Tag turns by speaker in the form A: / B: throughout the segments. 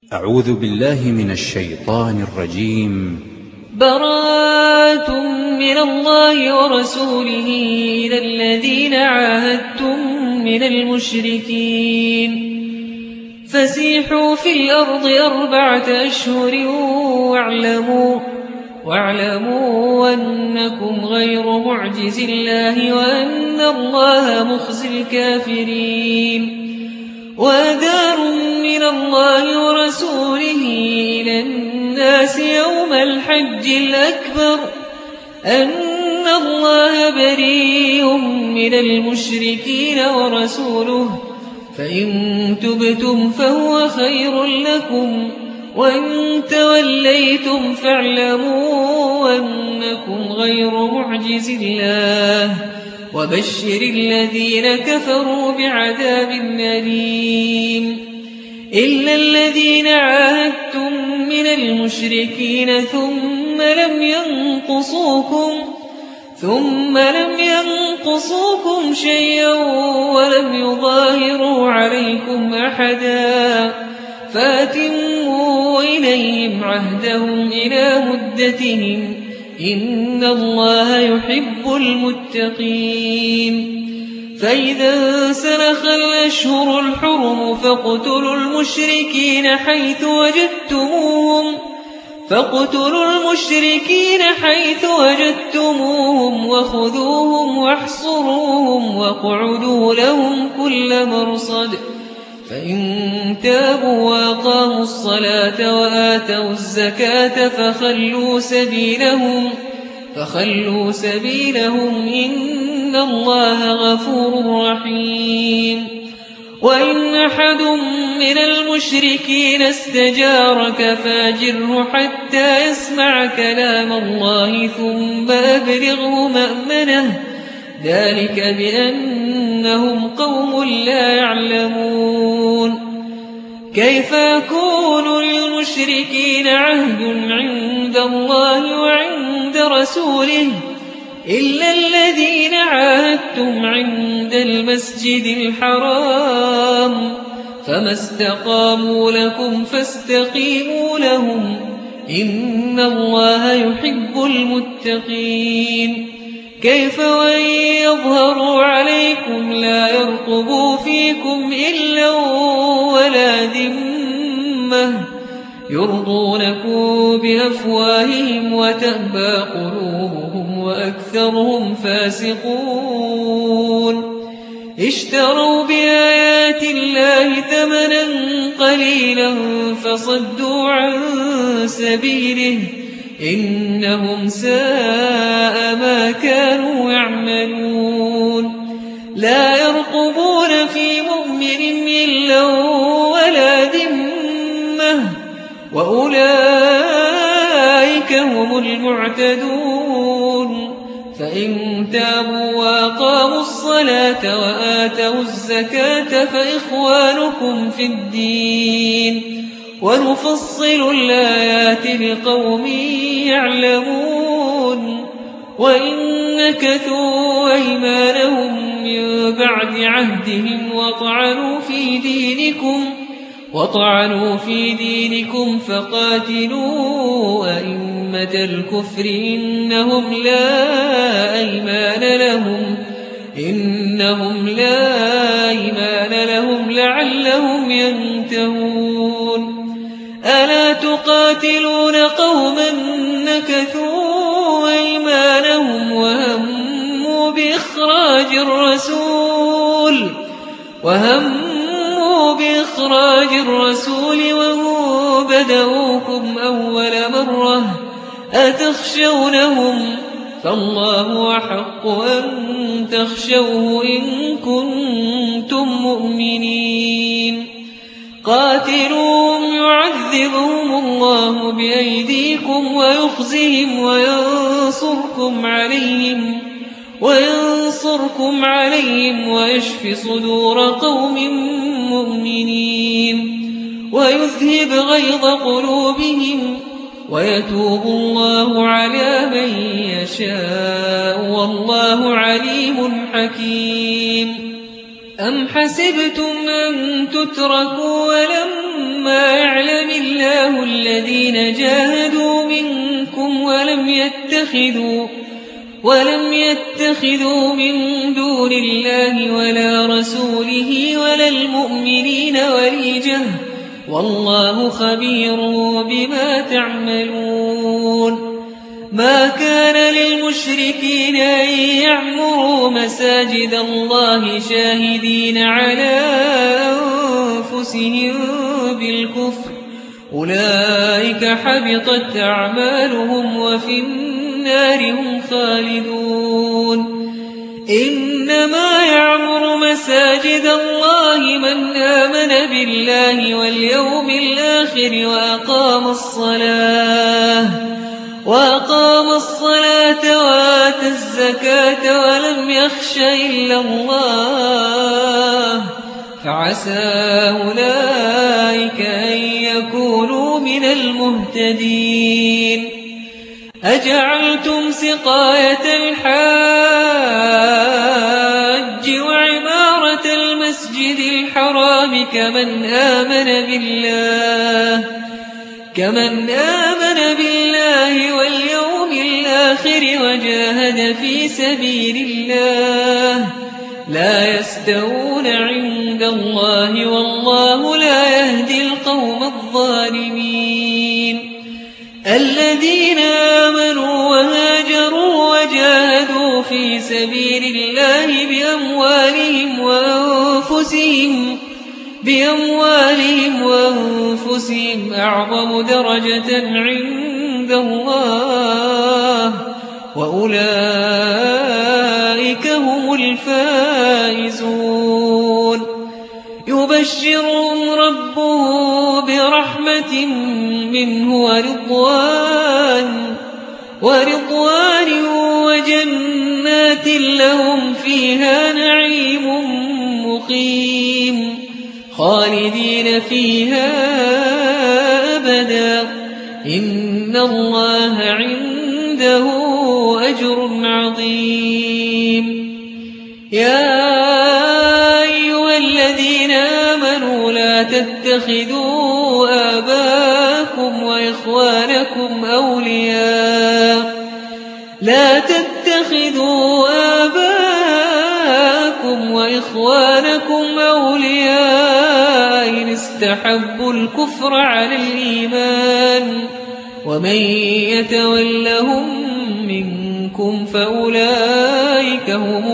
A: أعوذ بالله من الشيطان الرجيم.
B: براءة من الله ورسوله إلى الذين عاهدتم من المشركين فسيحوا في الأرض 4 أشهر واعلموا أنكم غير معجز الله وأن الله مخزي الكافرين. وأذان من الله ورسوله إلى الناس يوم الحج الأكبر أن الله بريء من المشركين ورسوله فإن تبتم فهو خير لكم وإن توليتم فاعلموا أنكم غير معجز الله وبشر الذين كفروا بعذاب أليم. إلا الذين عاهدتم من المشركين ثم لم ينقصوكم شيئا ولم يظاهروا عليكم أحدا فأتموا إليهم عهدهم إلى مدتهم إن الله يحب المتقين. فإذا انسلخ الأشهر الحرم فاقتلوا المشركين حيث وجدتموهم وخذوهم واحصروهم واقعدوا لهم كل مرصد. فإن تابوا وأقاموا الصلاة وآتوا الزكاة فخلوا سبيلهم إن الله غفور رحيم. وإن أحد من المشركين استجارك فأجره حتى يسمع كلام الله ثم أبلغه مأمنه ذلك بأنهم قوم لا يعلمون. كيف يكون للمشركين عهد عند الله وعند رسوله إلا الذين عاهدتم عند المسجد الحرام فما استقاموا لكم فاستقيموا لهم إن الله يحب المتقين. كيف وإن يظهروا عليكم لا يرقبوا فيكم إلا ولا ذمة يرضونكم بأفواههم وتأبى قلوبهم وأكثرهم فاسقون. اشتروا بآيات الله ثمنا قليلا فصدوا عن سبيله إنهم ساء ما كانوا يعملون. لا يرقبون في مؤمن إلا ولا ذمة وأولئك هم المعتدون. فإن تابوا وأقاموا الصلاة وآتوا الزكاة فإخوانكم في الدين ونفصل الآيات لقوم يعلمون. وإن نكثوا أيمانهم من بعد عهدهم وطعنوا في دينكم فقاتلوا أئمة الكفر إنهم لا أيمان لهم لعلهم ينتهون. ألا تقاتلون قوما نكثوا أيمانهم وهموا بإخراج الرسول وهم بدؤوكم أول مرة أتخشونهم فالله أحق أن تخشوه إن كنتم مؤمنين. قاتلوهم يعذبهم الله بأيديكم ويخزهم وينصركم عليهم ويشف صدور قوم مؤمنين ويذهب غيظ قلوبهم ويتوب الله على من يشاء والله عليم حكيم. أم حسبتم أن تتركوا ولما يعلم الله الذين جاهدوا منكم ولم يتخذوا من دون الله ولا رسوله ولا المؤمنين وليجة والله خبير بما تعملون ما كان للمشركين أن يعمروا مساجد الله شاهدين على أنفسهم بالكفر أولئك حبطت أعمالهم وفي النار هم خالدون إنما يعمر مساجد الله من آمن بالله واليوم الآخر وأقام الصلاة وآتى الزكاة ولم يخش إلا الله فعسى أولئك أن يكونوا من المهتدين أجعلتم سقاية الحاج وعمارة المسجد الحرام كمن آمن بالله واليوم الآخر وجاهد في سبيل الله لا يستوون عند الله والله لا يهدي القوم الظالمين الذين آمنوا وهاجروا وجاهدوا في سبيل الله بأموالهم وأنفسهم أعظم درجة عند الله وأولئك هم الفائزون يبشرهم ربهم برحمة منه ورضوان وجنات لهم فيها نعيم مقيم خالدين فيها أبدا إن الله عنده أجر عظيم يا أيها الذين آمنوا لا تتخذوا آباءكم وإخوانكم أولياء إن استحبوا الكفر على الإيمان ومن يتولهم منكم فأولئك هم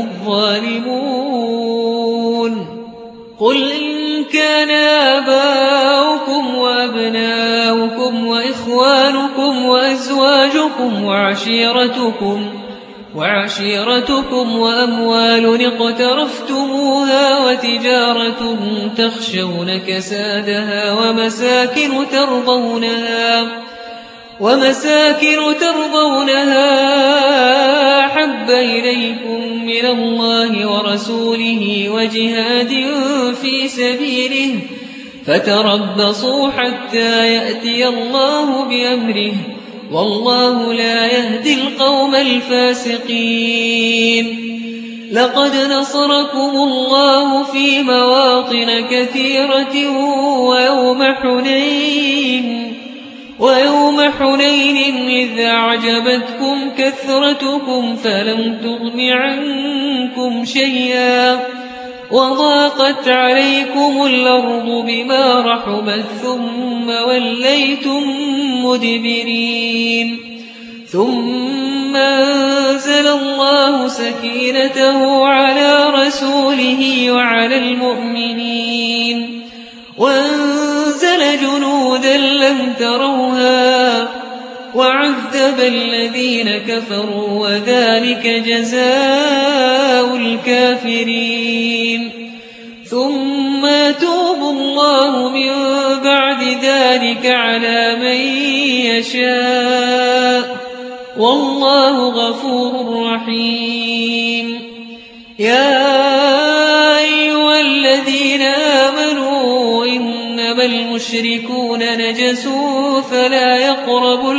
B: الظالمون قل إن كان آباؤكم وأبناؤكم وإخوانكم وأزواجكم وعشيرتكم وأموال اقترفتموها وتجارة تخشون كسادها ومساكن ترضونها أحب إليكم من الله ورسوله وجهاد في سبيله فتربصوا حتى يأتي الله بأمره والله لا يهدي القوم الفاسقين لقد نصركم الله في مواطن كثيرة ويوم حنين إذ أعجبتكم كثرتكم فلم تغن عنكم شيئا وضاقت عليكم الأرض بما رحبت ثم وليتم مدبرين ثم أنزل الله سكينته على رسوله وعلى المؤمنين وأنزل جنودا لم تروها وعذب الذين كفروا وذلك جزاء الكافرين ثم يتوب الله من بعد ذلك على من يشاء والله غفور رحيم يا أيها الذين آمنوا إنما المشركون نجس فلا يقربوا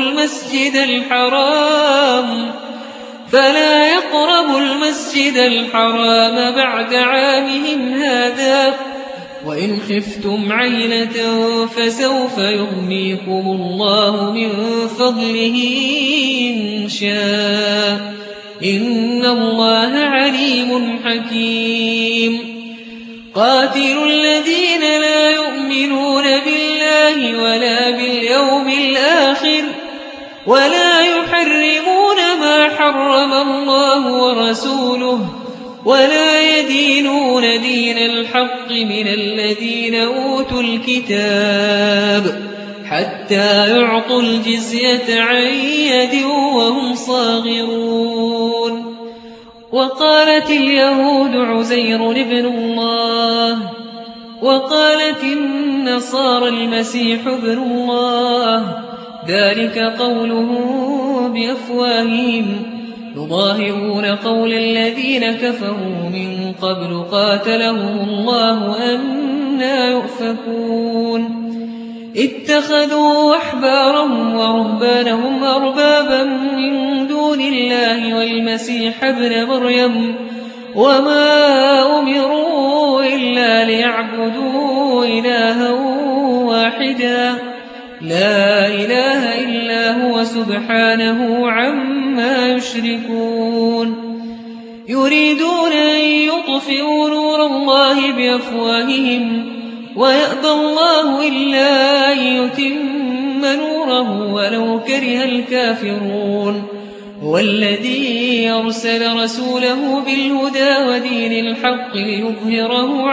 B: المسجد الحرام بعد عامهم هذا وإن خفتم عيلة فسوف يغنيكم الله من فضله إن شاء إن الله عليم حكيم قاتلوا الذين لا يؤمنون بالله ولا باليوم الآخر ولا يحرمون ما حرم الله ورسوله ولا يدينون دين الحق من الذين أوتوا الكتاب حتى يعطوا الجزية عن يد وهم صاغرون وقالت اليهود عزير ابن الله وقالت النصارى المسيح ابن الله ذلك قولهم بأفواههم يضاهئون قول الذين كفروا من قبل قاتلهم الله أنى يؤفكون اتخذوا أحبارهم ورهبانهم أربابا من دون الله والمسيح ابن مريم وما أمروا إلا ليعبدوا إلها واحدا لا إله إلا هو سبحانه عما يشركون يريدون أن يطفئوا نور الله بأفواههم ويأبى الله إلا أن يتم نوره ولو كره الكافرون هو الذي أرسل رسوله بالهدى ودين الحق ليظهره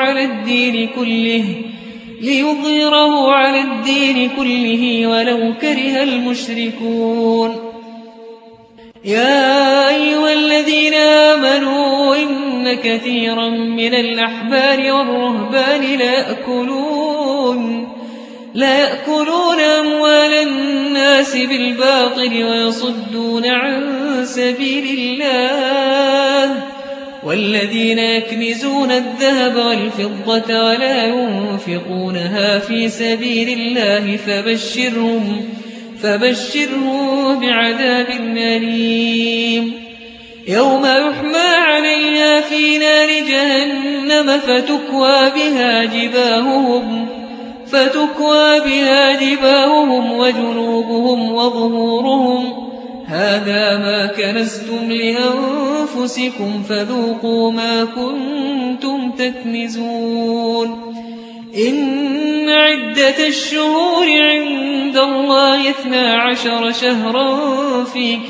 B: على الدين كله ولو كره المشركون يا أيها الذين آمنوا إن كثيرا من الأحبار والرهبان لا يأكلون أموال الناس بالباطل ويصدون عن سبيل الله والذين يكنزون الذهب والفضة ولا ينفقونها في سبيل الله فبشرهم بعذاب أليم يوم يحمى عليها في نار جهنم فتكوى بها جباههم وجنوبهم وظهورهم هذا ما كنزتم لأنفسكم فذوقوا ما كنتم تكنزون إن عدة الشهور عند الله 12 شهرا في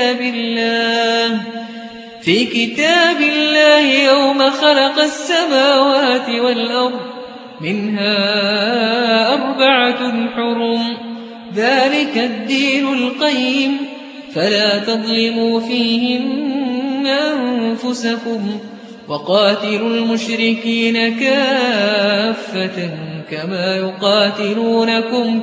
B: كتاب الله يوم خلق السماوات والأرض منها 4 حرم ذلك الدين القيم فلا تظلموا فيهن أنفسكم وقاتلوا المشركين كافة كما يقاتلونكم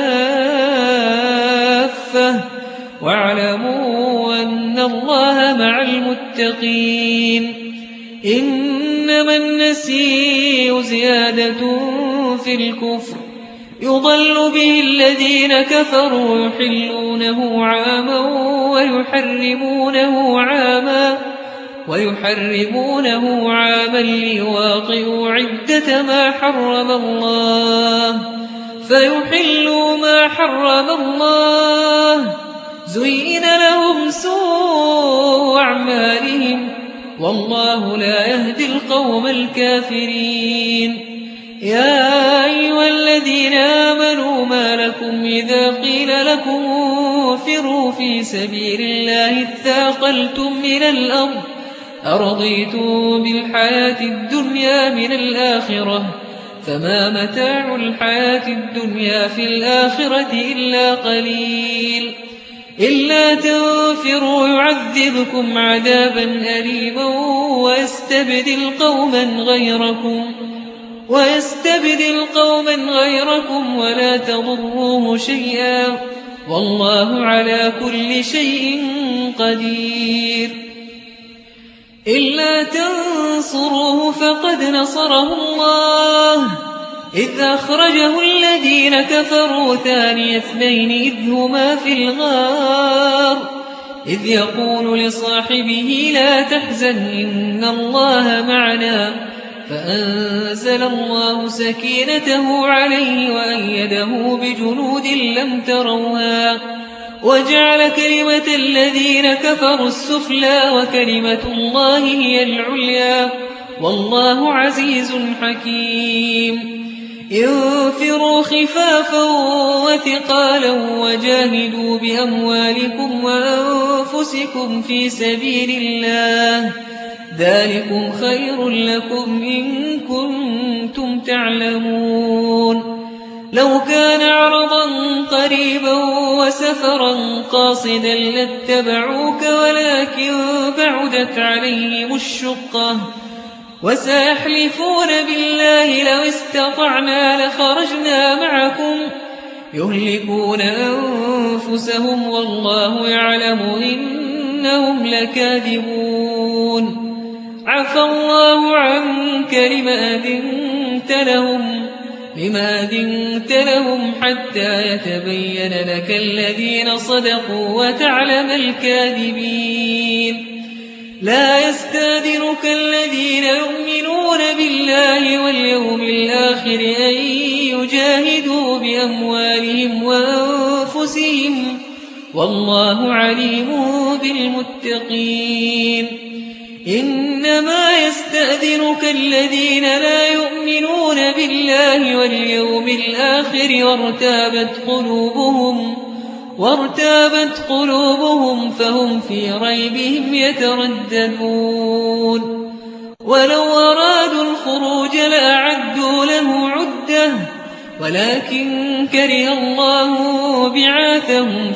B: كافة واعلموا أن الله مع المتقين إنما النسيء زيادة في الكفر يضل به الذين كفروا يحلونه عاما ويحرمونه عاما ليواطئوا عدة ما حرم الله فيحلوا ما حرم الله زين لهم سوء أعمالهم والله لا يهدي القوم الكافرين يا أيها الذين آمنوا ما لكم إذا قيل لكم انفروا في سبيل الله اثاقلتم إلى الأرض أرضيتم بالحياة الدنيا من الآخرة فما متاع الحياة الدنيا في الآخرة إلا قليل إلا تنفروا يعذبكم عذابا أليما ويستبدل قوما غيركم ولا تضروه شيئا والله على كل شيء قدير إلا تنصروه فقد نصره الله إذ أخرجه الذين كفروا ثاني اثنين إذ هما في الغار إذ يقول لصاحبه لا تحزن إن الله معنا فأنزل الله سكينته عليه وأيده بجنود لم تروها وجعل كلمة الذين كفروا السفلى وكلمة الله هي العليا والله عزيز حكيم انفروا خفافا وثقالا وجاهدوا بأموالكم وأنفسكم في سبيل الله ذلكم خير لكم إن كنتم تعلمون لو كان عرضا قريبا وسفرا قاصدا لاتبعوك ولكن بعدت عليهم الشقة وسيحلفون بالله لو استطعنا لخرجنا معكم يهلكون أنفسهم والله يعلم إنهم لكاذبون عفى الله عنك لما أذنت لهم حتى يتبين لك الذين صدقوا وتعلم الكاذبين لا يستأذنك الذين يؤمنون بالله واليوم الآخر أن يجاهدوا بأموالهم وأنفسهم والله عليم بالمتقين إنما يستأذنك الذين لا يؤمنون بالله واليوم الآخر وارتابت قلوبهم فهم في ريبهم يترددون ولو أرادوا الخروج لأعدوا له عدة ولكن كره الله بعاثهم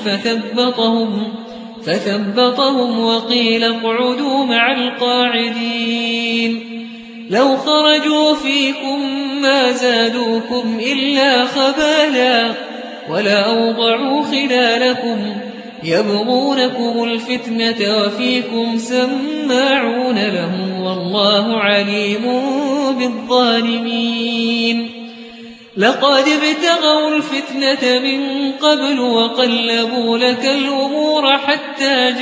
B: فثبطهم وقيل اقعدوا مع القاعدين لو خرجوا فيكم ما زادوكم إلا خبالا ولا أوضعوا خلالكم يبغونكم الفتنة وفيكم سماعون لهم والله عليم بالظالمين لقد ابتغوا الفتنة من قبل وقلبوا لك الأمور حتى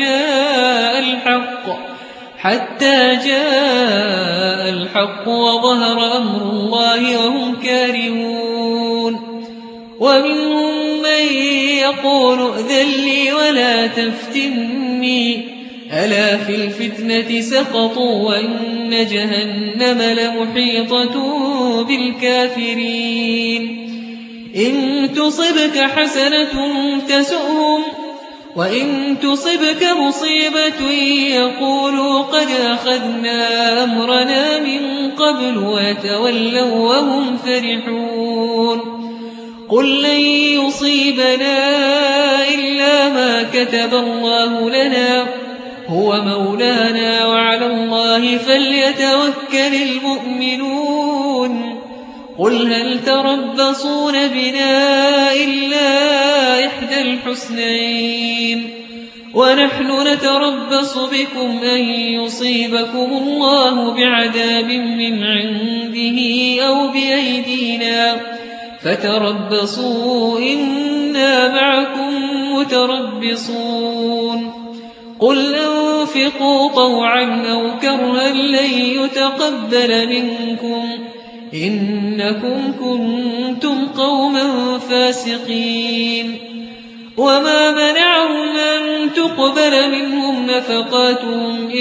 B: جاء الحق وظهر أمر الله وهم كارهون ومنهم من يقول ائذن لي ولا تفتني ألا في الفتنة سقطوا وإن جهنم لمحيطة بالكافرين إن تصبك حسنة تسؤهم وإن تصبك مصيبة يقولوا قد أخذنا أمرنا من قبل ويتولوا وهم فرحون قل لن يصيبنا إلا ما كتب الله لنا هو مولانا وعلى الله فليتوكل المؤمنون قل هل تربصون بنا إلا إحدى الحسنين ونحن نتربص بكم أن يصيبكم الله بعذاب من عنده أو بأيدينا فتربصوا إنا معكم متربصون قل أنفقوا طوعا أو كرها لن يتقبل منكم إنكم كنتم قوما فاسقين وما منعهم أن تقبل منهم نفقاتهم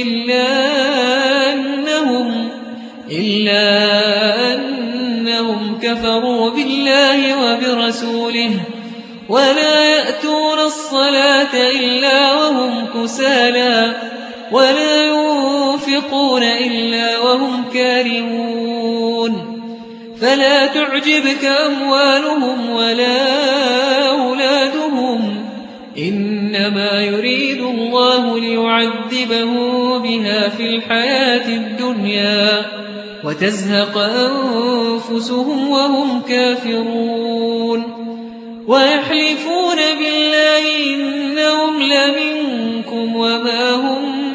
B: إلا أنهم كفروا بالله وبرسوله ولا يأتون الصلاة إلا وهم كسالى ولا ينفقون إلا وهم كارهون فلا تعجبك أموالهم ولا أولادهم إنما يريد الله ليعذبهم بها في الحياة الدنيا وتزهق أنفسهم وهم كافرون ويحلفون بالله إنهم لمنكم وما هم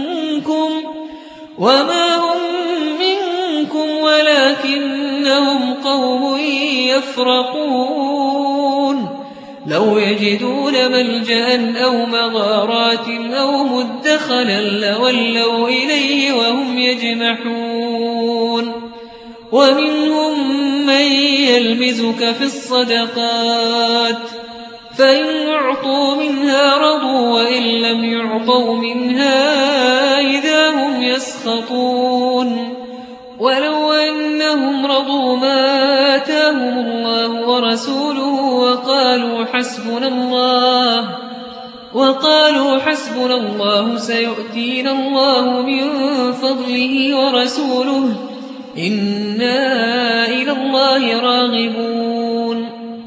B: منكم ولكنهم قوم يفرقون لو يجدون ملجأ أو مغارات أو مدخلا لولوا إليه وهم يجمحون ومنهم من يلمزك في الصدقات فإن أعطوا منها رضوا وإن لم يعطوا منها إذا هم يسخطون ولو أنهم رضوا ما آتاهم الله ورسوله وقالوا حسبنا الله سيؤتينا الله من فضله ورسوله إنا إلى الله راغبون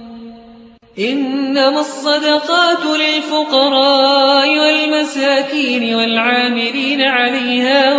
B: إنما الصدقات للفقراء والمساكين والعاملين عليها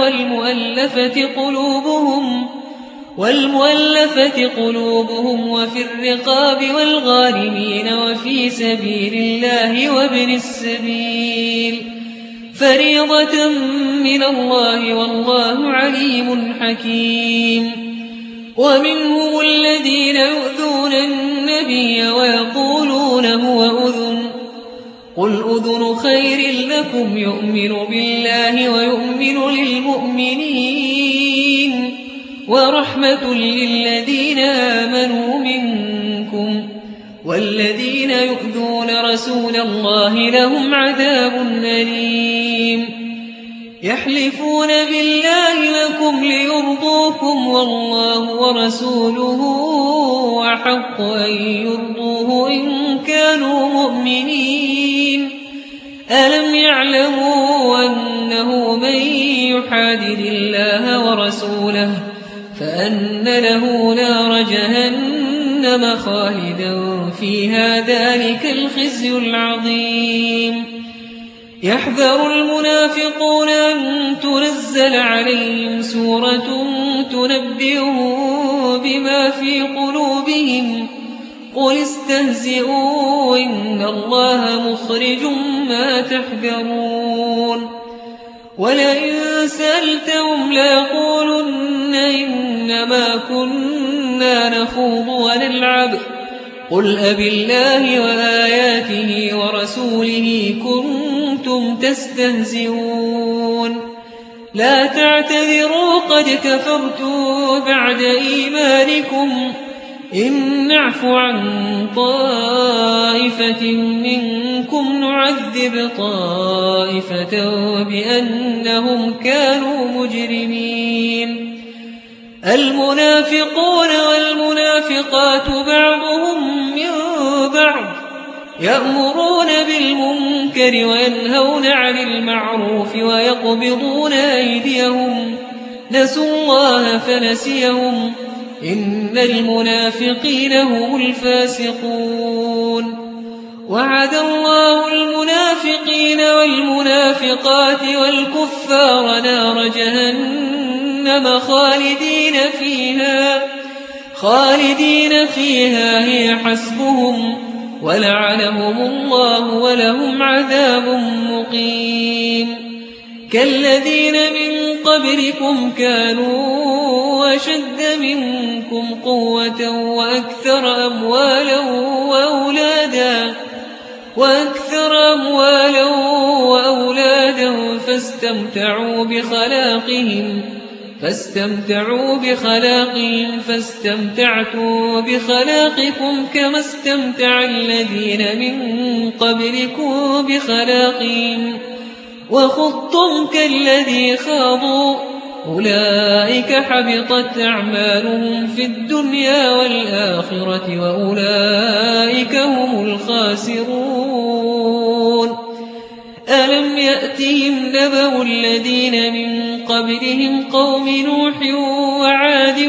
B: والمؤلفة قلوبهم وفي الرقاب والغارمين وفي سبيل الله وابن السبيل فريضة من الله والله عليم حكيم ومنهم الذين يؤذون النبي ويقولون هو أذن قل أذن خير لكم يؤمن بالله ويؤمن للمؤمنين ورحمة للذين آمنوا منكم والذين يؤذون رسول الله لهم عذاب أليم يحلفون بالله لكم ليرضوكم والله ورسوله أحق أن يرضوه إن كانوا مؤمنين ألم يعلموا أنه من يحادد الله ورسوله فأن له نار جهنم خالدا فيها ذلك الخزي العظيم يحذر المنافقون أن تنزل عليهم سورة تنبئهم بما في قلوبهم قل استهزئوا إن الله مخرج ما تحذرون ولئن سألتهم ليقولن إنما كنا نخوض ونلعب قل أبالله وآياته ورسوله كنتم تستهزئون لا تعتذروا قد كفرتم بعد إيمانكم إن نعف عن طائفة منكم نعذب طائفة بأنهم كانوا مجرمين المنافقون والمنافقات بعضهم من بعض يأمرون بالمنكر وينهون عن المعروف ويقبضون أيديهم نسوا الله فنسيهم إن المنافقين هم الفاسقون وعد الله المنافقين والمنافقات والكفار نار جهنم خالدين فيها هي حسبهم ولعنهم الله ولهم عذاب مقيم كالذين من قبلكم كانوا أشد منكم قوة وأكثر أموالا وأولادا فاستمتعوا بخلاقهم فاستمتعتم بخلاقكم كما استمتع الذين من قبلكم بخلاقهم وخضتم كالذي خاضوا أولئك حبطت أعمالهم في الدنيا والآخرة وأولئك هم الخاسرون ألم يأتهم نبأ الذين من قبلهم قوم نوح وعاد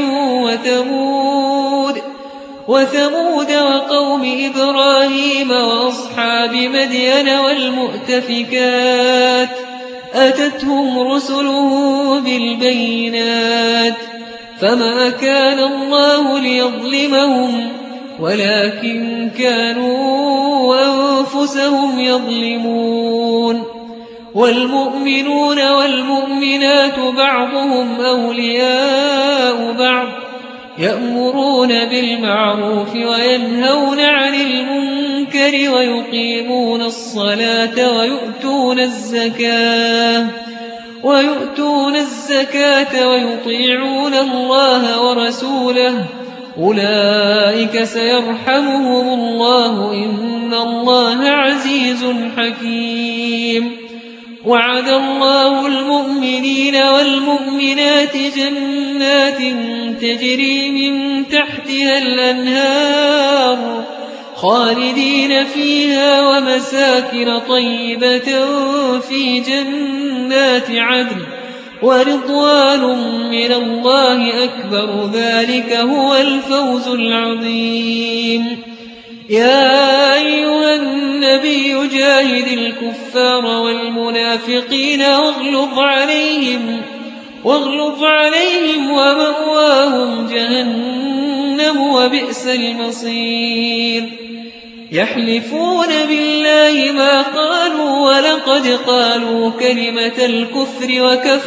B: وثمود وقوم إبراهيم وأصحاب مدين والمؤتفكات أتتهم رسلهم بالبينات فما كان الله ليظلمهم ولكن كانوا أنفسهم يظلمون والمؤمنون والمؤمنات بعضهم أولياء بعض يأمرون بالمعروف وينهون عن المنكر ويقيمون الصلاة ويؤتون الزكاة ويؤتون الزكاة ويطيعون الله ورسوله أولئك سيرحمهم الله إن الله عزيز حكيم. وعد الله المؤمنين والمؤمنات جنات تجري من تحتها الأنهار خالدين فيها ومساكن طيبة في جنات عدن ورضوان من الله أكبر ذلك هو الفوز العظيم. يا أيها النبي جاهد الكفار والمنافقين واغلظ عليهم ومأواهم جهنم وبئس المصير. يحلفون بالله ما قالوا ولقد قالوا كلمة الكفر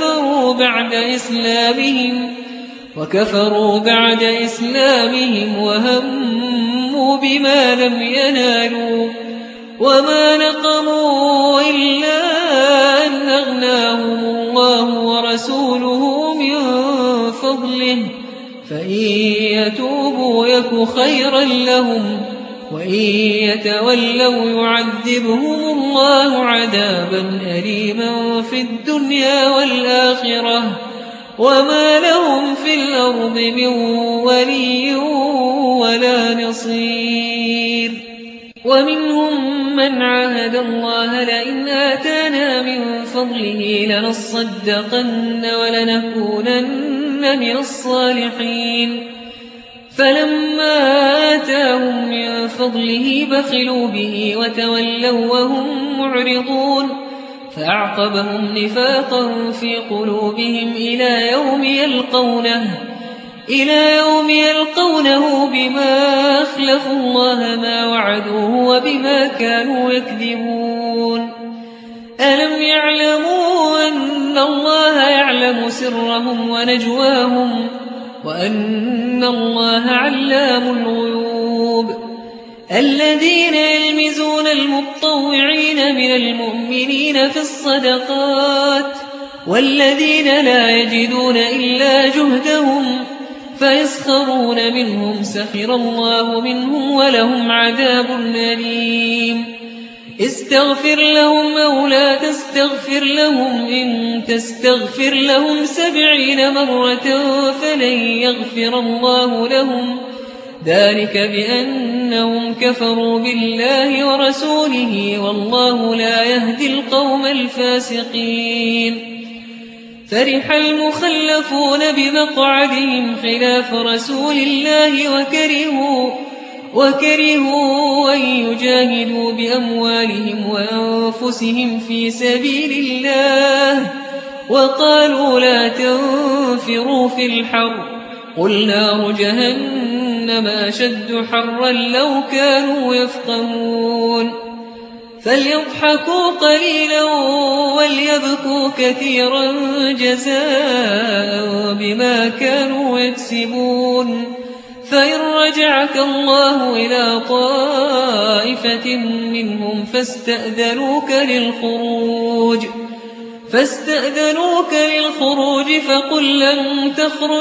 B: وكفروا بعد إسلامهم وهموا بما لم ينالوا وما نقموا إلا أن أغناهم الله ورسوله من فضله فإن يتوبوا يك خيرا لهم وإن يتولوا يعذبهم الله عذابا أليما في الدنيا والآخرة وما لهم في الأرض من ولي ولا نصير. ومنهم من عاهد الله لئن آتانا من فضله لنصدقن ولنكونن من الصالحين فلما آتاهم من فضله بخلوا به وتولوا وهم معرضون فأعقبهم نفاقا في قلوبهم إلى يوم يلقونه بما أخلفوا الله ما وعدوه وبما كانوا يكذبون. ألم يعلموا أن الله يعلم سرهم ونجواهم وأن الله علام الغيوب. الذين يلمزون المطوعين من المؤمنين في الصدقات والذين لا يجدون إلا جهدهم فيسخرون منهم سخر الله منهم ولهم عذاب أليم. استغفر لهم أو لا تستغفر لهم إن تستغفر لهم 70 مرة فلن يغفر الله لهم ذلك بأنهم كفروا بالله ورسوله والله لا يهدي القوم الفاسقين. فرح المخلفون بمقعدهم خلاف رسول الله وكرهوا أن يجاهدوا بأموالهم وأنفسهم في سبيل الله وقالوا لا تنفروا في الحر قل نار جهنم أشد حرا لو كانوا يفقهون. فليضحكوا قليلا وليبكوا كثيرا جزاء بما كانوا يكسبون. فإن رجعك الله إلى طائفة منهم فاستأذنوك للخروج فقل لن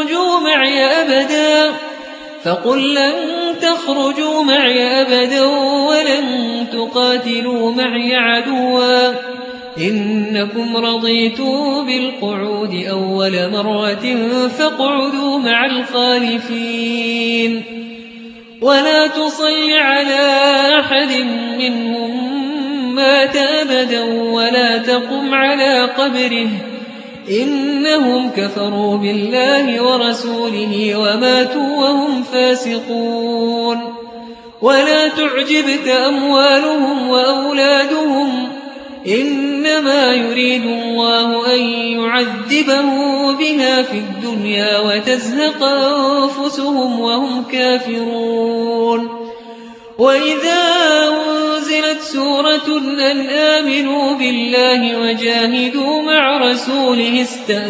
B: تخرجوا معي أبدا ولن تقاتلوا معي عدوا إنكم رضيتم بالقعود أول مرة فاقعدوا مع الخالفين. ولا تصل على أحد منهم مات أبدا ولا تقم على قبره إنهم كفروا بالله ورسوله وماتوا وهم فاسقون. ولا تعجبك أموالهم وأولادهم إنما يريد الله أن يعذبهم بها في الدنيا وتزهق أنفسهم وهم كافرون. وإذا أنزلت سورة أن آمنوا بالله وجاهدوا مع رسوله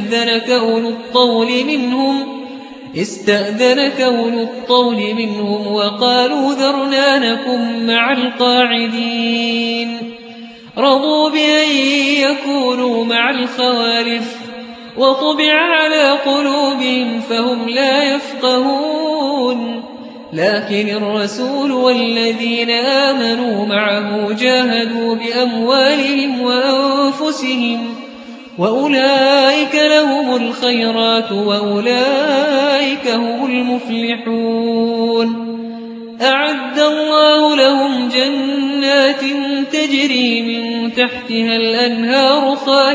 B: استأذنك أولو الطول منهم وقالوا ذرنا نكن مع القاعدين. رضوا بأن يكونوا مع الخوالف وطبع على قلوبهم فهم لا يفقهون لكن الرسول والذين آمنوا معه جاهدوا بأموالهم وأنفسهم وأولئك لهم الخيرات وأولئك هم المفلحون أعد الله لهم جنات تجري من تحتها الأنهار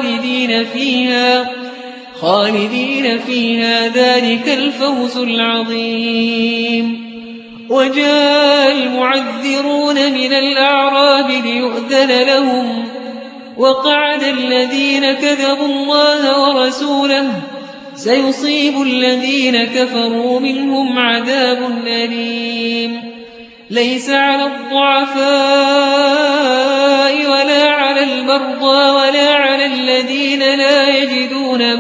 B: خالدين فيها ذلك الفوز العظيم. وجاء المعذرون من الأعراب ليؤذن لهم وقعد الذين كذبوا الله ورسوله سيصيب الذين كفروا منهم عذاب أليم. ليس على الضعفاء ولا على المرضى ولا على الذين لا يجدون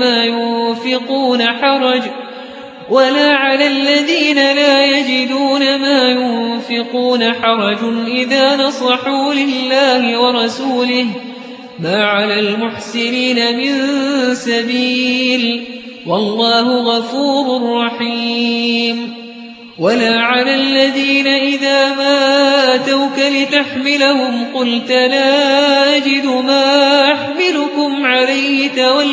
B: ما ينفقون حرج إذا نصحوا لله ورسوله ما على المحسنين من سبيل والله غفور رحيم. ولا على الذين إذا ما أتوك لتحملهم قلت لا أجد ما أحملكم عليه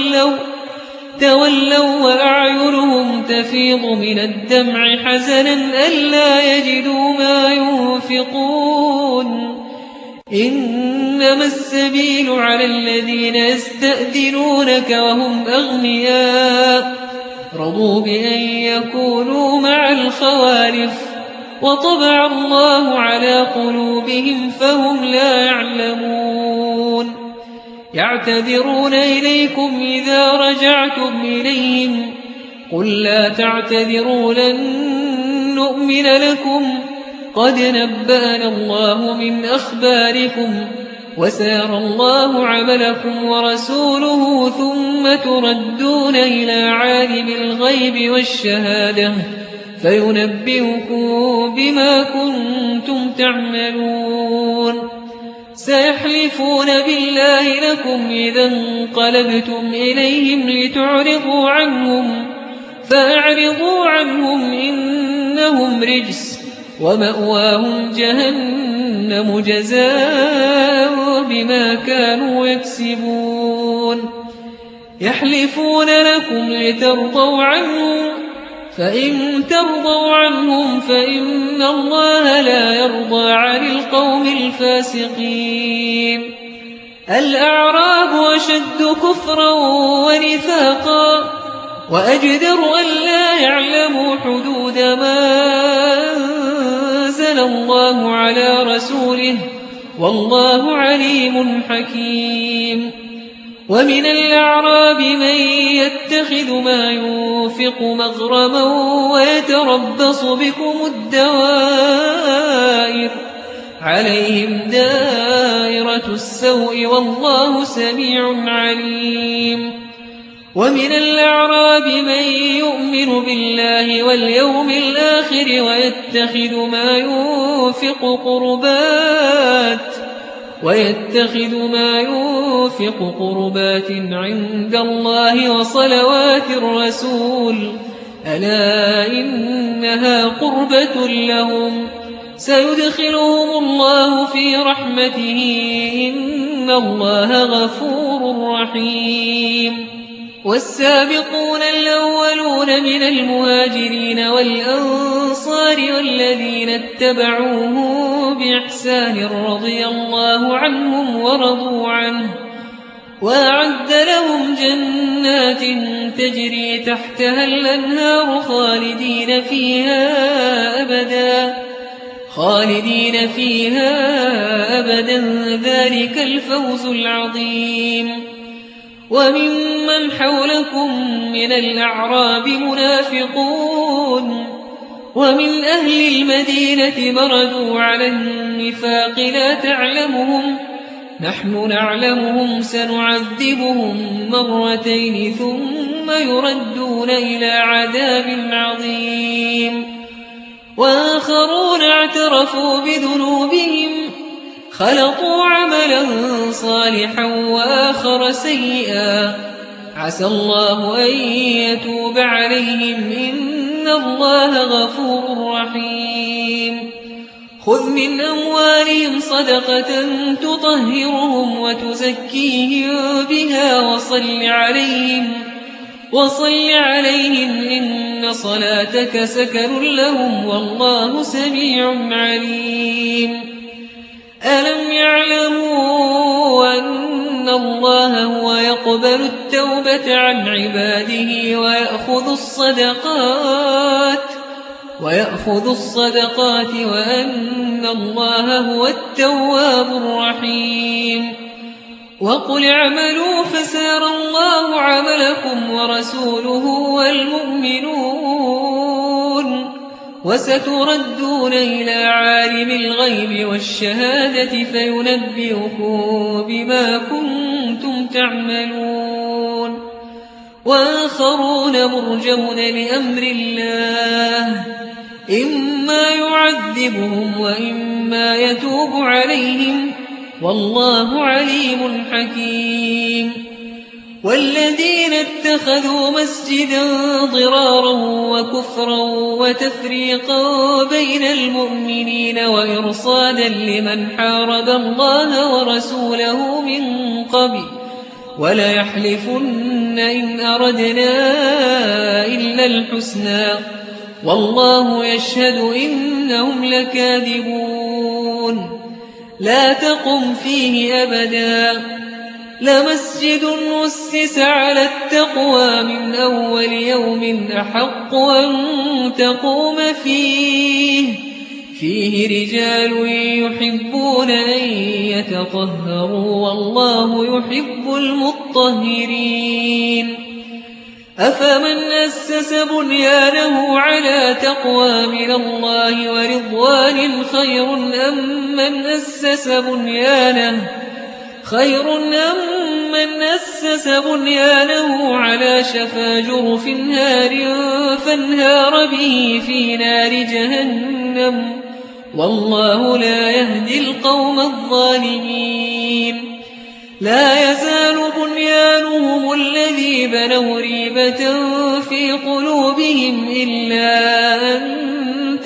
B: تولوا وأعينهم تفيض من الدمع حزنا ألا يجدوا ما ينفقون. إنما السبيل على الذين يستأذنونك وهم أغنياء رضوا بأن يكونوا مع الخوالف وطبع الله على قلوبهم فهم لا يعلمون. يعتذرون إليكم إذا رجعتم إليهم قل لا تعتذروا لن نؤمن لكم قد نبأنا الله من أخباركم وسيرى الله عملكم ورسوله ثم تردون إلى عالم الغيب والشهادة فينبئكم بما كنتم تعملون. سيحلفون بالله لكم إذا انقلبتم إليهم لتعرضوا عنهم فأعرضوا عنهم إنهم رجس ومأواهم جهنم جزاء بما كانوا يكسبون. يحلفون لكم لترضوا عنهم فإن ترضوا عنهم فإن الله لا يرضى عن القوم الفاسقين. الأعراب أشد كفرا ونفاقا وأجدر أن لا يعلموا حدود ما أنزل الله على رسوله والله عليم حكيم. ومن الأعراب من يتخذ ما ينفق مغرما ويتربص بكم الدوائر عليهم دائرة السوء والله سميع عليم. ومن الأعراب من يؤمن بالله واليوم الآخر ويتخذ ما ينفق قربات عند الله وصلوات الرسول ألا إنها قربة لهم سيدخلهم الله في رحمته إن الله غفور رحيم. والسابقون الأولون من المهاجرين والأنصار والذين اتبعوه بإحسان رضي الله عنهم ورضوا عنه وأعد لهم جنات تجري تحتها الأنهار خالدين فيها أبدا ذلك الفوز العظيم. وممن حولكم من الأعراب منافقون ومن أهل المدينة مردوا على النفاق لا تعلمهم نحن نعلمهم سنعذبهم مرتين ثم يردون إلى عذاب عظيم. وآخرون اعترفوا بذنوبهم خلطوا عملا صالحا وآخر سيئا عسى الله أن يتوب عليهم إن الله غفور رحيم خذ من أموالهم صدقة تطهرهم وتزكيهم بها وصل عليهم إن صلاتك سكن لهم والله سميع عليم ألم يعلموا أن الله هو يقبل التوبة عن عباده ويأخذ الصدقات وأن الله هو التواب الرحيم وقل اعملوا فسيرى الله عملكم ورسوله والمؤمنون وستردون إلى عالم الغيب والشهادة فينبئكم بما كنتم تعملون وآخرون مرجون لأمر الله إما يعذبهم وإما يتوب عليهم والله عليم حكيم والذين اتخذوا مسجدا ضرارا وكفرا وتفريقا بين المؤمنين وإرصادا لمن حارب الله ورسوله من قبل وليحلفن إن أردنا إلا الحسنى والله يشهد إنهم لكاذبون لا تقم فيه أبدا لمسجد أسس على التقوى من أول يوم أحق أن تقوم فيه رجال يحبون أن يتطهروا والله يحب المطهرين أفمن أسس بنيانه على تقوى من الله ورضوان خير أم من أسس بنيانه على شفا جرف هار فانهار به في نار جهنم والله لا يهدي القوم الظالمين لا يزال بنيانهم الذي بنوا ريبة في قلوبهم إلا أن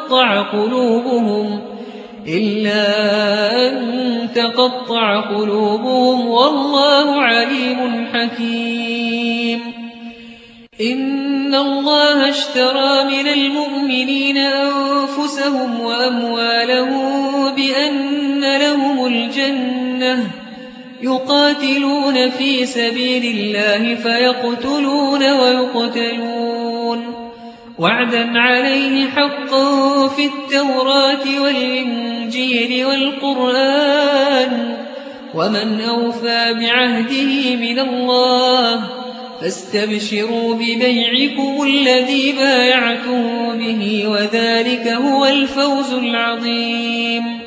B: تقطع قلوبهم والله عليم حكيم إن الله اشترى من المؤمنين أنفسهم وأموالهم بأن لهم الجنة يقاتلون في سبيل الله فيقتلون ويقتلون وعدا عليه حقا في التوراة والإنجيل والقرآن ومن أوفى بعهده من الله فاستبشروا ببيعكم الذي بايعتم به وذلك هو الفوز العظيم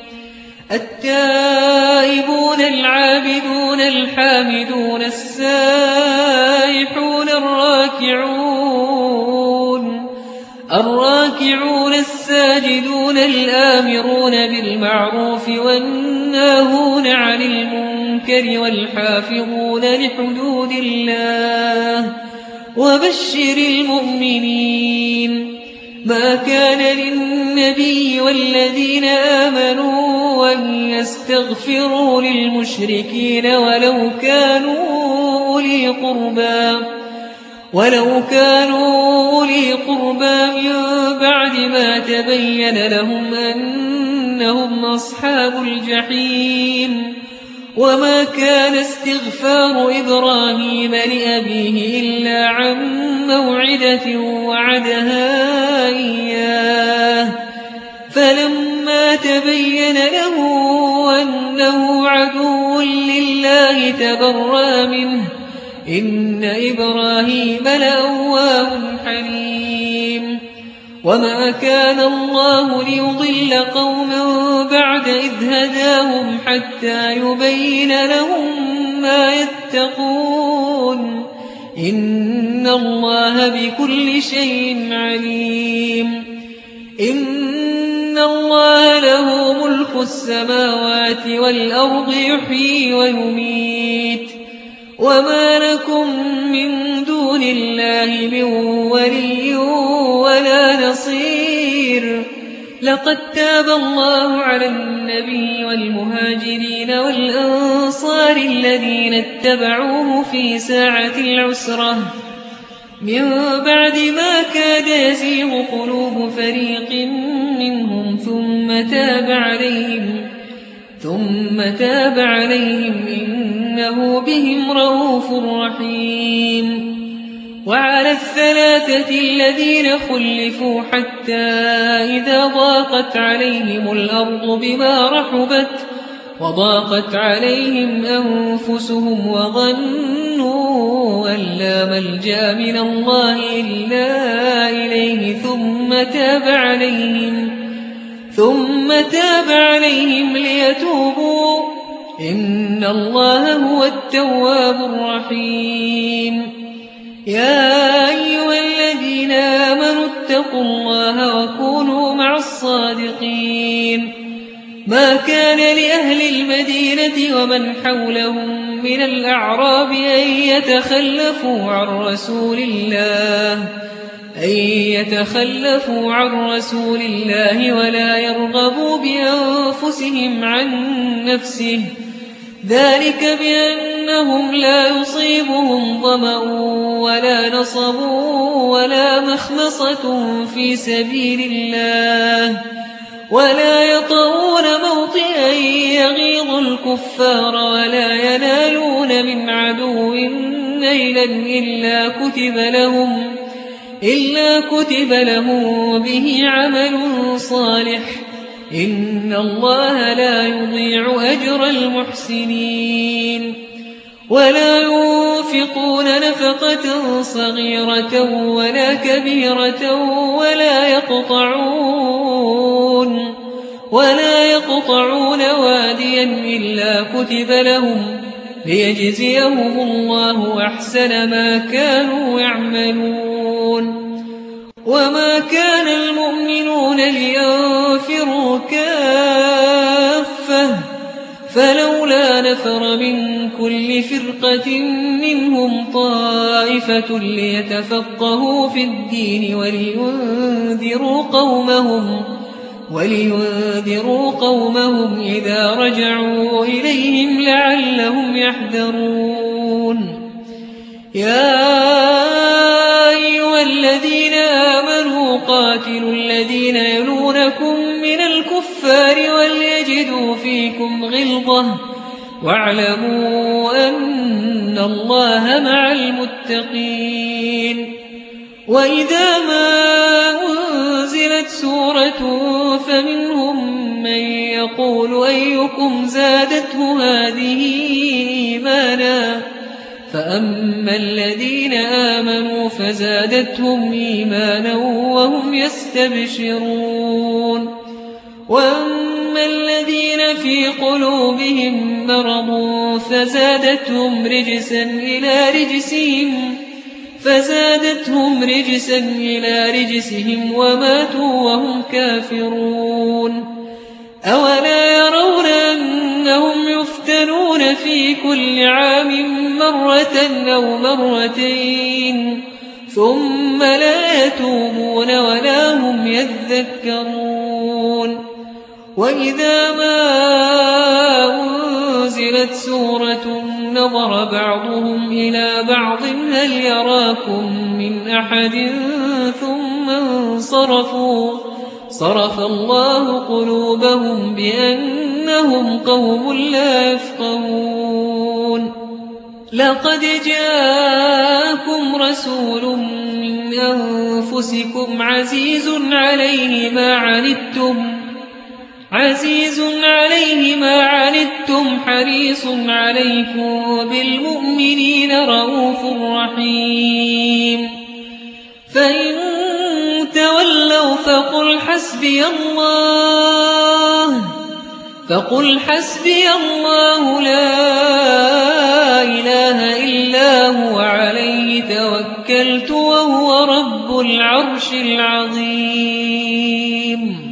B: التائبون العابدون الحامدون السائحون الراكعون الساجدون الآمرون بالمعروف والناهون عن المنكر والحافظون لحدود الله وبشر المؤمنين ما كان للنبي والذين آمنوا أن يستغفروا للمشركين ولو كانوا أولي قربى من بعد ما تبين لهم أنهم أصحاب الجحيم وما كان استغفار إبراهيم لأبيه إلا عن موعدة وعدها إياه فلما تبين له أنه عدو لله تبرأ منه إن إبراهيم لأواه حليم وما كان الله ليضل قوما بعد إذ هداهم حتى يبين لهم ما يتقون إن الله بكل شيء عليم إن الله له ملك السماوات والأرض يحيي ويميت وما لكم من دون الله من ولي ولا نصير لقد تاب الله على النبي والمهاجرين والأنصار الذين اتبعوه في ساعة العسرة من بعد ما كاد يزيغ قلوب فريق منهم ثم تاب عليهم إنه بهم رءوف رحيم وعلى الثلاثة الذين خلفوا حتى إذا ضاقت عليهم الأرض بما رحبت وضاقت عليهم أنفسهم وظنوا أن لا ملجأ من الله إلا إليه ثم تاب عليهم ليتوبوا إن الله هو التواب الرحيم يا أيها الذين آمنوا اتقوا الله وكونوا مع الصادقين ما كان لأهل المدينة ومن حولهم من الأعراب أن يتخلفوا عن رسول الله ولا يرغبوا بأنفسهم عن نفسه ذلك بأنهم لا يصيبهم ظمأ ولا نصب ولا مخمصة في سبيل الله ولا يطؤون موطئا يغيظ الكفار ولا ينالون من عدو نيلا إلا كتب لهم به عمل صالح إن الله لا يضيع أجر المحسنين ولا ينفقون نفقة صغيرة ولا كبيرة ولا يقطعون واديا إلا كتب لهم ليجزيهم الله أحسن ما كانوا يعملون وما كان المؤمنون لينفروا كافة فلولا نفر من كل فرقة منهم طائفة ليتفقهوا في الدين ولينذروا قومهم إذا رجعوا إليهم لعلهم يحذرون يا أيها الذين آمنوا قاتلوا الذين يلونكم من الكفار وليجدوا فيكم غلظة واعلموا أن الله مع المتقين وإذا ما أنزلت سورة فمنهم من يقول أيكم زادته هذه إيمانا فأما الذين آمنوا فزادتهم إيمانا وهم يستبشرون وأما الذين في قلوبهم مرض فزادتهم رجسا إلى رجسهم وماتوا وهم كافرون أولا يرون أنهم يفتنون في كل عام مرة أو مرتين ثم لا يتوبون ولا هم يذكرون وإذا ما أنزلت سورة نظر بعضهم إلى بعض هل يراكم من أحد ثم انصرفوا صرف الله قلوبهم بأنهم قوم لا يفقهون لقد جاءكم رسول من أنفسكم عزيز عليه ما عنتم حريص عليكم بالمؤمنين رءوف رحيم فإن تولوا فقل حسبي الله لا إله إلا هو عليه توكلت وهو رب العرش العظيم